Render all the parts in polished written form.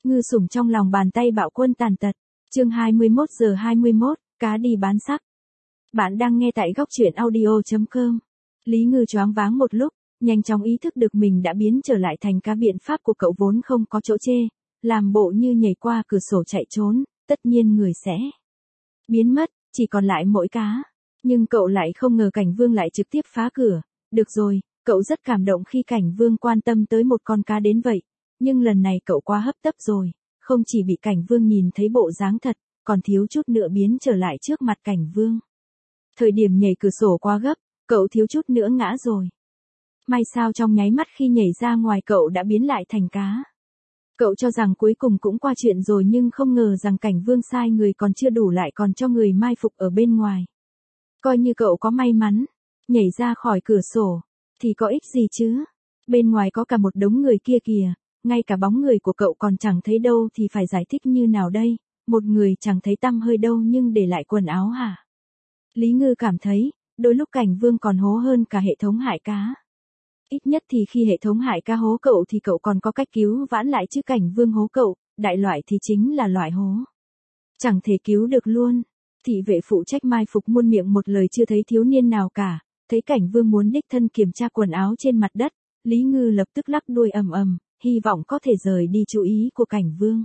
Ngư sủng trong lòng bàn tay bạo quân tàn tật. Chương 21:21, cá đi bán sắc. Bạn đang nghe tại góc truyện audio.com. Lý Ngư choáng váng một lúc, nhanh chóng ý thức được mình đã biến trở lại thành cá. Biện pháp của cậu vốn không có chỗ chê, làm bộ như nhảy qua cửa sổ chạy trốn, tất nhiên người sẽ biến mất, chỉ còn lại mỗi cá. Nhưng cậu lại không ngờ Cảnh Vương lại trực tiếp phá cửa. Được rồi, cậu rất cảm động khi Cảnh Vương quan tâm tới một con cá đến vậy. Nhưng lần này cậu quá hấp tấp rồi, không chỉ bị Cảnh Vương nhìn thấy bộ dáng thật, còn thiếu chút nữa biến trở lại trước mặt Cảnh Vương. Thời điểm nhảy cửa sổ quá gấp, cậu thiếu chút nữa ngã rồi. May sao trong nháy mắt khi nhảy ra ngoài cậu đã biến lại thành cá. Cậu cho rằng cuối cùng cũng qua chuyện rồi nhưng không ngờ rằng Cảnh Vương sai người còn chưa đủ lại còn cho người mai phục ở bên ngoài. Coi như cậu có may mắn, nhảy ra khỏi cửa sổ, thì có ích gì chứ? Bên ngoài có cả một đống người kia kìa, ngay cả bóng người của cậu còn chẳng thấy đâu thì phải giải thích như nào đây? Một người chẳng thấy tăm hơi đâu nhưng để lại quần áo hả? Lý Ngư cảm thấy, đôi lúc Cảnh Vương còn hố hơn cả hệ thống hại cá. Ít nhất thì khi hệ thống hại cá hố cậu thì cậu còn có cách cứu vãn lại chứ Cảnh Vương hố cậu, đại loại thì chính là loại hố. Chẳng thể cứu được luôn. Thị vệ phụ trách mai phục muôn miệng một lời chưa thấy thiếu niên nào cả, thấy Cảnh Vương muốn đích thân kiểm tra quần áo trên mặt đất, Lý Ngư lập tức lắc đuôi ầm ầm, hy vọng có thể rời đi chú ý của Cảnh Vương.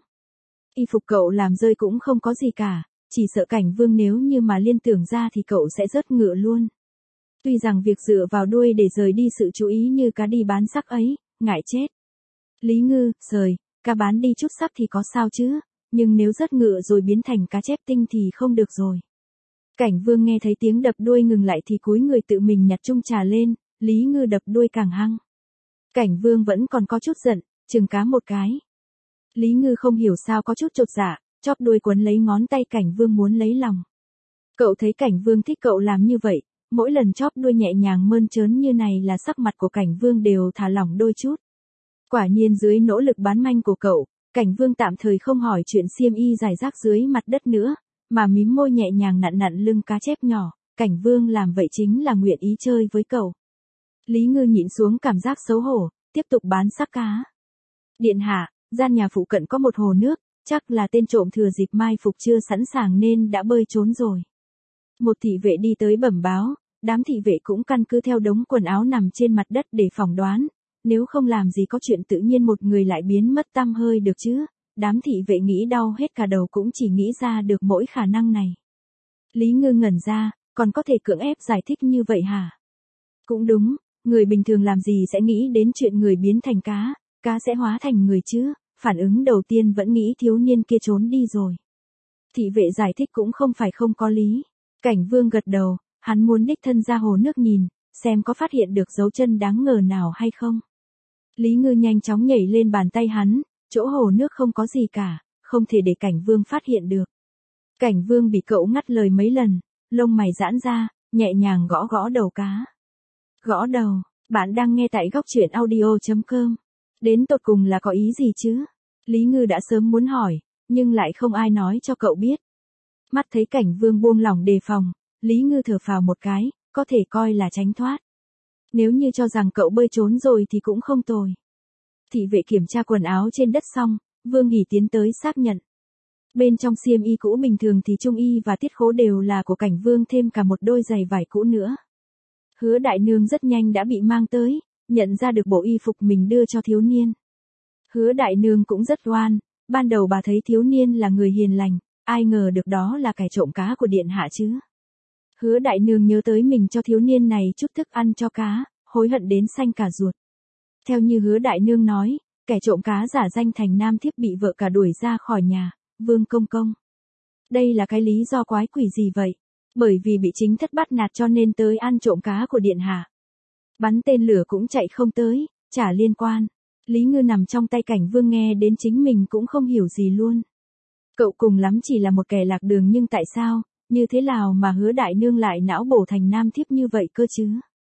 Y phục cậu làm rơi cũng không có gì cả, chỉ sợ Cảnh Vương nếu như mà liên tưởng ra thì cậu sẽ rớt ngựa luôn. Tuy rằng việc dựa vào đuôi để rời đi sự chú ý như cá đi bán sắc ấy, ngại chết. Lý Ngư, rời, cá bán đi chút sắc thì có sao chứ, nhưng nếu rớt ngựa rồi biến thành cá chép tinh thì không được rồi. Cảnh Vương nghe thấy tiếng đập đuôi ngừng lại thì cúi người tự mình nhặt chung trà lên, Lý Ngư đập đuôi càng hăng. Cảnh Vương vẫn còn có chút giận, chừng cá một cái. Lý Ngư không hiểu sao có chút chột dạ, chóp đuôi quấn lấy ngón tay Cảnh Vương muốn lấy lòng. Cậu thấy Cảnh Vương thích cậu làm như vậy, mỗi lần chóp đuôi nhẹ nhàng mơn trớn như này là sắc mặt của Cảnh Vương đều thả lỏng đôi chút. Quả nhiên dưới nỗ lực bán manh của cậu, Cảnh Vương tạm thời không hỏi chuyện xiêm y rải rác dưới mặt đất nữa, mà mím môi nhẹ nhàng nặn nặn lưng cá chép nhỏ. Cảnh Vương làm vậy chính là nguyện ý chơi với cậu. Lý Ngư nhịn xuống cảm giác xấu hổ, tiếp tục bán xác cá. Điện hạ, gian nhà phụ cận có một hồ nước, chắc là tên trộm thừa dịp mai phục chưa sẵn sàng nên đã bơi trốn rồi. Một thị vệ đi tới bẩm báo, đám thị vệ cũng căn cứ theo đống quần áo nằm trên mặt đất để phỏng đoán, nếu không làm gì có chuyện tự nhiên một người lại biến mất tăm hơi được chứ. Đám thị vệ nghĩ đau hết cả đầu cũng chỉ nghĩ ra được mỗi khả năng này. Lý Ngư ngẩn ra, còn có thể cưỡng ép giải thích như vậy hả? Cũng đúng, người bình thường làm gì sẽ nghĩ đến chuyện người biến thành cá sẽ hóa thành người chứ, phản ứng đầu tiên vẫn nghĩ thiếu niên kia trốn đi rồi. Thị vệ giải thích cũng không phải không có lý. Cảnh Vương gật đầu, hắn muốn đích thân ra hồ nước nhìn, xem có phát hiện được dấu chân đáng ngờ nào hay không. Lý Ngư nhanh chóng nhảy lên bàn tay hắn, chỗ hồ nước không có gì cả, không thể để Cảnh Vương phát hiện được. Cảnh Vương bị cậu ngắt lời mấy lần, lông mày giãn ra, nhẹ nhàng gõ gõ đầu cá. Gõ đầu, bạn đang nghe tại góc truyện audio.com. Đến tột cùng là có ý gì chứ? Lý Ngư đã sớm muốn hỏi, nhưng lại không ai nói cho cậu biết. Mắt thấy Cảnh Vương buông lỏng đề phòng, Lý Ngư thở phào một cái, có thể coi là tránh thoát. Nếu như cho rằng cậu bơi trốn rồi thì cũng không tồi. Thị vệ kiểm tra quần áo trên đất xong, Vương Hỉ tiến tới xác nhận. Bên trong xiêm y cũ bình thường thì trung y và tiết khố đều là của Cảnh Vương thêm cả một đôi giày vải cũ nữa. Hứa đại nương rất nhanh đã bị mang tới, nhận ra được bộ y phục mình đưa cho thiếu niên. Hứa đại nương cũng rất oan, ban đầu bà thấy thiếu niên là người hiền lành, ai ngờ được đó là kẻ trộm cá của điện hạ chứ. Hứa đại nương nhớ tới mình cho thiếu niên này chút thức ăn cho cá, hối hận đến xanh cả ruột. Theo như Hứa đại nương nói, kẻ trộm cá giả danh thành nam thiếp bị vợ cả đuổi ra khỏi nhà, Vương công công. Đây là cái lý do quái quỷ gì vậy? Bởi vì bị chính thất bắt nạt cho nên tới ăn trộm cá của điện hạ. Bắn tên lửa cũng chạy không tới, chả liên quan. Lý Ngư nằm trong tay Cảnh Vương nghe đến chính mình cũng không hiểu gì luôn. Cậu cùng lắm chỉ là một kẻ lạc đường nhưng tại sao, như thế nào mà Hứa đại nương lại não bổ thành nam thiếp như vậy cơ chứ?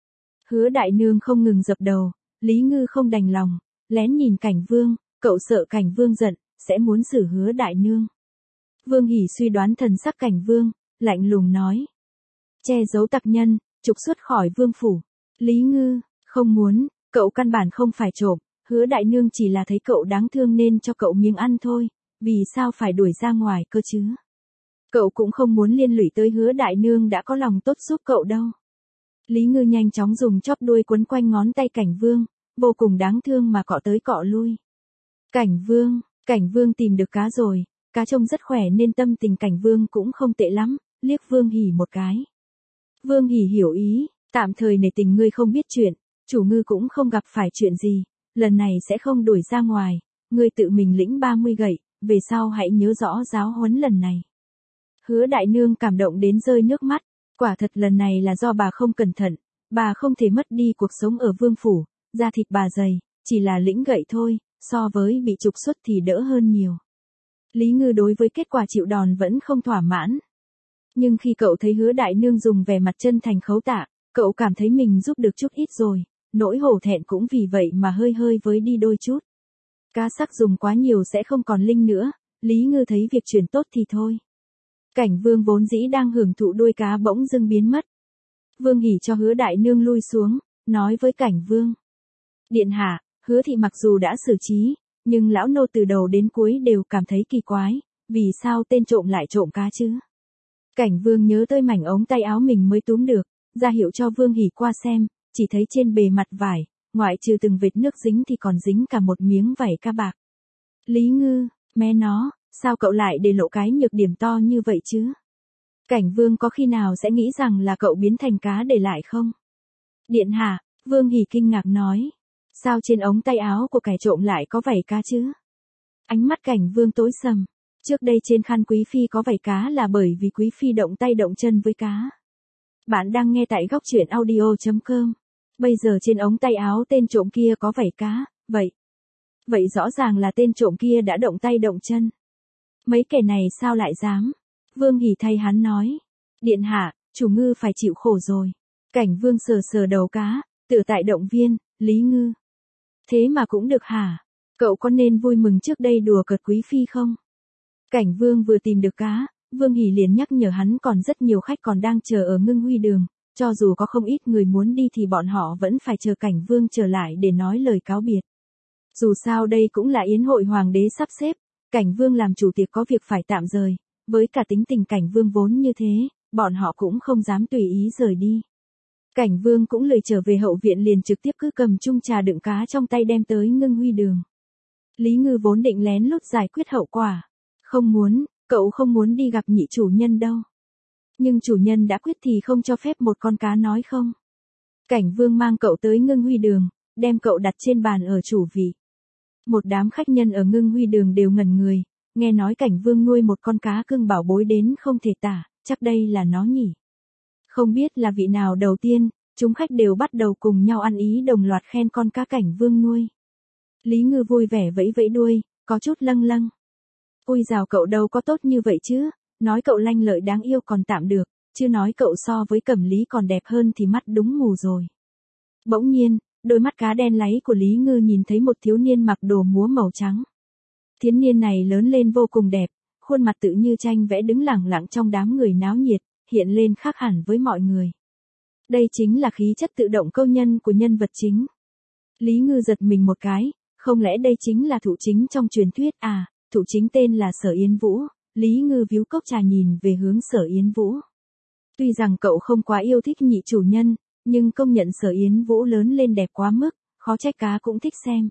Hứa đại nương không ngừng dập đầu, Lý Ngư không đành lòng, lén nhìn Cảnh Vương, cậu sợ Cảnh Vương giận, sẽ muốn xử Hứa đại nương. Vương Hỉ suy đoán thần sắc Cảnh Vương, lạnh lùng nói. Che giấu tặc nhân, trục xuất khỏi vương phủ. Lý Ngư, không muốn, cậu căn bản không phải trộm. Hứa đại nương chỉ là thấy cậu đáng thương nên cho cậu miếng ăn thôi, vì sao phải đuổi ra ngoài cơ chứ? Cậu cũng không muốn liên lụy tới hứa đại nương đã có lòng tốt giúp cậu đâu. Lý Ngư nhanh chóng dùng chóp đuôi quấn quanh ngón tay Cảnh Vương, vô cùng đáng thương mà cọ tới cọ lui. Cảnh Vương tìm được cá rồi, cá trông rất khỏe nên tâm tình Cảnh Vương cũng không tệ lắm, liếc Vương Hỉ một cái. Vương Hỉ hiểu ý, tạm thời nể tình ngươi không biết chuyện, chủ ngư cũng không gặp phải chuyện gì, lần này sẽ không đuổi ra ngoài, ngươi tự mình lĩnh 30 gậy, về sau hãy nhớ rõ giáo huấn lần này. Hứa đại nương cảm động đến rơi nước mắt, quả thật lần này là do bà không cẩn thận, bà không thể mất đi cuộc sống ở vương phủ, da thịt bà dày, chỉ là lĩnh gậy thôi, so với bị trục xuất thì đỡ hơn nhiều. Lý Ngư đối với kết quả chịu đòn vẫn không thỏa mãn. Nhưng khi cậu thấy hứa đại nương dùng vẻ mặt chân thành khấu tạ, cậu cảm thấy mình giúp được chút ít rồi, nỗi hổ thẹn cũng vì vậy mà hơi hơi với đi đôi chút. Cá sắc dùng quá nhiều sẽ không còn linh nữa, Lý Ngư thấy việc chuyển tốt thì thôi. Cảnh Vương vốn dĩ đang hưởng thụ đuôi cá bỗng dưng biến mất. Vương Hỉ cho hứa đại nương lui xuống, nói với Cảnh Vương. Điện hạ, hứa thị mặc dù đã xử trí, nhưng lão nô từ đầu đến cuối đều cảm thấy kỳ quái, vì sao tên trộm lại trộm cá chứ? Cảnh Vương nhớ tới mảnh ống tay áo mình mới túm được, ra hiệu cho Vương Hỉ qua xem, chỉ thấy trên bề mặt vải, ngoại trừ từng vệt nước dính thì còn dính cả một miếng vảy ca bạc. Lý Ngư, mẹ nó, sao cậu lại để lộ cái nhược điểm to như vậy chứ? Cảnh Vương có khi nào sẽ nghĩ rằng là cậu biến thành cá để lại không? Điện hạ, Vương Hỉ kinh ngạc nói. Sao trên ống tay áo của kẻ trộm lại có vảy cá chứ? Ánh mắt Cảnh Vương tối sầm. Trước đây trên khăn quý phi có vảy cá là bởi vì quý phi động tay động chân với cá. Bạn đang nghe tại góc truyện audio.com. Bây giờ trên ống tay áo tên trộm kia có vảy cá, vậy rõ ràng là tên trộm kia đã động tay động chân. Mấy kẻ này sao lại dám? Vương Hỉ thay hắn nói. Điện hạ, chủ ngư phải chịu khổ rồi. Cảnh Vương sờ sờ đầu cá, tự tại động viên, Lý Ngư. Thế mà cũng được hả? Cậu có nên vui mừng trước đây đùa cợt quý phi không? Cảnh Vương vừa tìm được cá, Vương Hỉ liền nhắc nhở hắn còn rất nhiều khách còn đang chờ ở Ngưng Huy Đường, cho dù có không ít người muốn đi thì bọn họ vẫn phải chờ Cảnh Vương trở lại để nói lời cáo biệt. Dù sao đây cũng là yến hội hoàng đế sắp xếp, Cảnh Vương làm chủ tiệc có việc phải tạm rời, với cả tính tình Cảnh Vương vốn như thế, bọn họ cũng không dám tùy ý rời đi. Cảnh Vương cũng lười trở về hậu viện liền trực tiếp cứ cầm chung trà đựng cá trong tay đem tới Ngưng Huy Đường. Lý Ngư vốn định lén lút giải quyết hậu quả. Cậu không muốn đi gặp nhị chủ nhân đâu. Nhưng chủ nhân đã quyết thì không cho phép một con cá nói không. Cảnh Vương mang cậu tới Ngưng Huy Đường, đem cậu đặt trên bàn ở chủ vị. Một đám khách nhân ở Ngưng Huy Đường đều ngẩn người, nghe nói Cảnh Vương nuôi một con cá cưng bảo bối đến không thể tả, chắc đây là nó nhỉ. Không biết là vị nào đầu tiên, chúng khách đều bắt đầu cùng nhau ăn ý đồng loạt khen con cá Cảnh Vương nuôi. Lý Ngư vui vẻ vẫy vẫy đuôi, có chút lâng lâng. Ôi dào cậu đâu có tốt như vậy chứ, nói cậu lanh lợi đáng yêu còn tạm được, chứ nói cậu so với Cẩm Lý còn đẹp hơn thì mắt đúng mù rồi. Bỗng nhiên, đôi mắt cá đen láy của Lý Ngư nhìn thấy một thiếu niên mặc đồ múa màu trắng. Thiếu niên này lớn lên vô cùng đẹp, khuôn mặt tự như tranh vẽ đứng lẳng lặng trong đám người náo nhiệt, hiện lên khác hẳn với mọi người. Đây chính là khí chất tự động câu nhân của nhân vật chính. Lý Ngư giật mình một cái, không lẽ đây chính là Thụ Chính trong truyền thuyết à? Thụ Chính tên là Sở Yến Vũ. Lý Ngư víu cốc trà nhìn về hướng Sở Yến Vũ. Tuy rằng cậu không quá yêu thích nhị chủ nhân, nhưng công nhận Sở Yến Vũ lớn lên đẹp quá mức, khó trách cá cũng thích xem.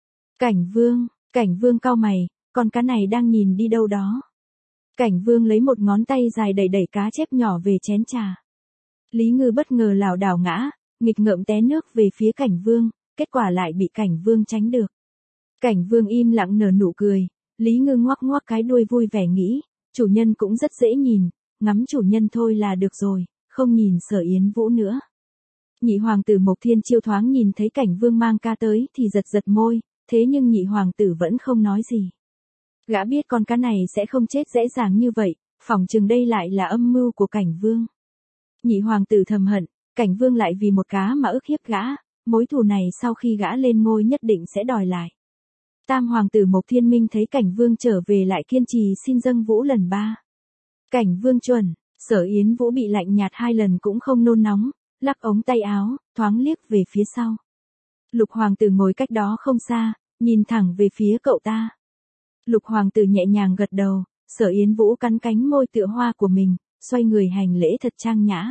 Cảnh Vương cau mày, con cá này đang nhìn đi đâu đó. Cảnh Vương lấy một ngón tay dài đẩy đẩy cá chép nhỏ về chén trà. Lý Ngư bất ngờ lảo đảo ngã, nghịch ngợm té nước về phía Cảnh Vương, kết quả lại bị Cảnh Vương tránh được. Cảnh Vương im lặng nở nụ cười, Lý Ngư ngoắc ngoắc cái đuôi vui vẻ nghĩ, chủ nhân cũng rất dễ nhìn, ngắm chủ nhân thôi là được rồi, không nhìn Sở Yến Vũ nữa. Nhị hoàng tử Mộc Thiên Chiêu thoáng nhìn thấy Cảnh Vương mang cá tới thì giật giật môi, thế nhưng nhị hoàng tử vẫn không nói gì. Gã biết con cá này sẽ không chết dễ dàng như vậy, phỏng chừng đây lại là âm mưu của Cảnh Vương. Nhị hoàng tử thầm hận, Cảnh Vương lại vì một cá mà ức hiếp gã, mối thù này sau khi gã lên ngôi nhất định sẽ đòi lại. Tam hoàng tử Mộc Thiên Minh thấy Cảnh Vương trở về lại kiên trì xin dâng Vũ lần 3. Cảnh Vương chuẩn, Sở Yến Vũ bị lạnh nhạt 2 lần cũng không nôn nóng, lắc ống tay áo, thoáng liếc về phía sau. Lục hoàng tử ngồi cách đó không xa, nhìn thẳng về phía cậu ta. Lục hoàng tử nhẹ nhàng gật đầu, Sở Yến Vũ cắn cánh môi tựa hoa của mình, xoay người hành lễ thật trang nhã.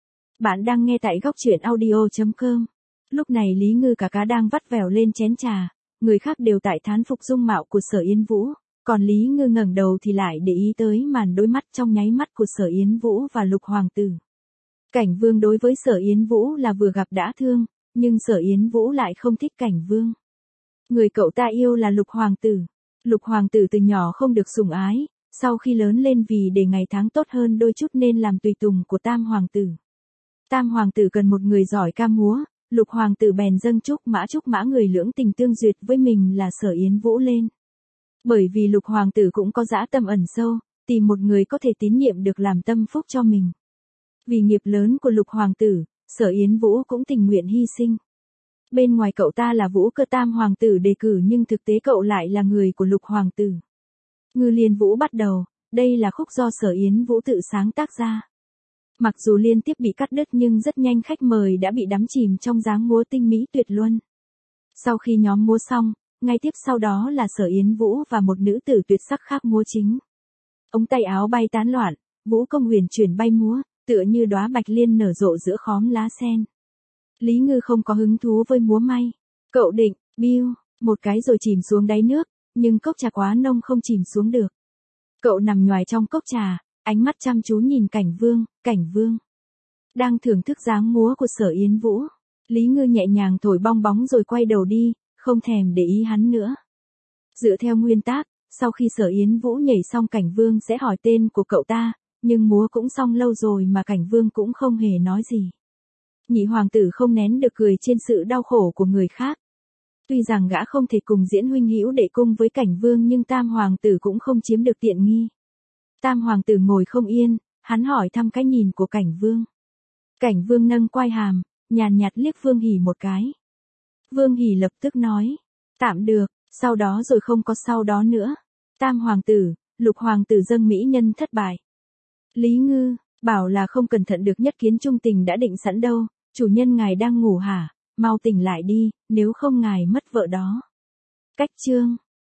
Bạn đang nghe tại góc truyện audio.com. Lúc này Lý Ngư cả cá đang vắt vẻo lên chén trà, người khác đều tại thán phục dung mạo của Sở Yến Vũ, còn Lý Ngư ngẩng đầu thì lại để ý tới màn đôi mắt trong nháy mắt của Sở Yến Vũ và Lục hoàng tử. Cảnh Vương đối với Sở Yến Vũ là vừa gặp đã thương, nhưng Sở Yến Vũ lại không thích Cảnh Vương. Người cậu ta yêu là Lục hoàng tử. Lục hoàng tử từ nhỏ không được sủng ái, sau khi lớn lên vì để ngày tháng tốt hơn đôi chút nên làm tùy tùng của Tam hoàng tử. Tam hoàng tử cần một người giỏi ca múa, Lục hoàng tử bèn dâng trúc mã người lưỡng tình tương duyệt với mình là Sở Yến Vũ lên. Bởi vì Lục hoàng tử cũng có dã tâm ẩn sâu, tìm một người có thể tín nhiệm được làm tâm phúc cho mình. Vì nghiệp lớn của Lục hoàng tử, Sở Yến Vũ cũng tình nguyện hy sinh. Bên ngoài cậu ta là Vũ Cơ Tam hoàng tử đề cử nhưng thực tế cậu lại là người của Lục hoàng tử. Ngư Liên Vũ bắt đầu, đây là khúc do Sở Yến Vũ tự sáng tác ra. Mặc dù liên tiếp bị cắt đứt nhưng rất nhanh khách mời đã bị đắm chìm trong dáng múa tinh mỹ tuyệt luân. Sau khi nhóm múa xong, ngay tiếp sau đó là Sở Yến Vũ và một nữ tử tuyệt sắc khác múa chính. Ống tay áo bay tán loạn, vũ công huyền chuyển bay múa, tựa như đóa bạch liên nở rộ giữa khóm lá sen. Lý Ngư không có hứng thú với múa may. Cậu định, biu, một cái rồi chìm xuống đáy nước, nhưng cốc trà quá nông không chìm xuống được. Cậu nằm nhoài trong cốc trà, ánh mắt chăm chú nhìn Cảnh Vương. Đang thưởng thức dáng múa của Sở Yến Vũ. Lý Ngư nhẹ nhàng thổi bong bóng rồi quay đầu đi, không thèm để ý hắn nữa. Dựa theo nguyên tắc, sau khi Sở Yến Vũ nhảy xong Cảnh Vương sẽ hỏi tên của cậu ta, nhưng múa cũng xong lâu rồi mà Cảnh Vương cũng không hề nói gì. Nhị hoàng tử không nén được cười trên sự đau khổ của người khác. Tuy rằng gã không thể cùng diễn huynh hữu đệ cung với Cảnh Vương nhưng Tam hoàng tử cũng không chiếm được tiện nghi. Tam hoàng tử ngồi không yên, hắn hỏi thăm cái nhìn của Cảnh Vương. Cảnh Vương nâng quai hàm, nhàn nhạt liếc Vương Hỉ một cái. Vương Hỉ lập tức nói, tạm được, sau đó rồi không có sau đó nữa. Tam hoàng tử, Lục hoàng tử dâng mỹ nhân thất bại. Lý Ngư, bảo là không cẩn thận được nhất kiến trung tình đã định sẵn đâu, chủ nhân ngài đang ngủ hả, mau tỉnh lại đi, nếu không ngài mất vợ đó. Cách chương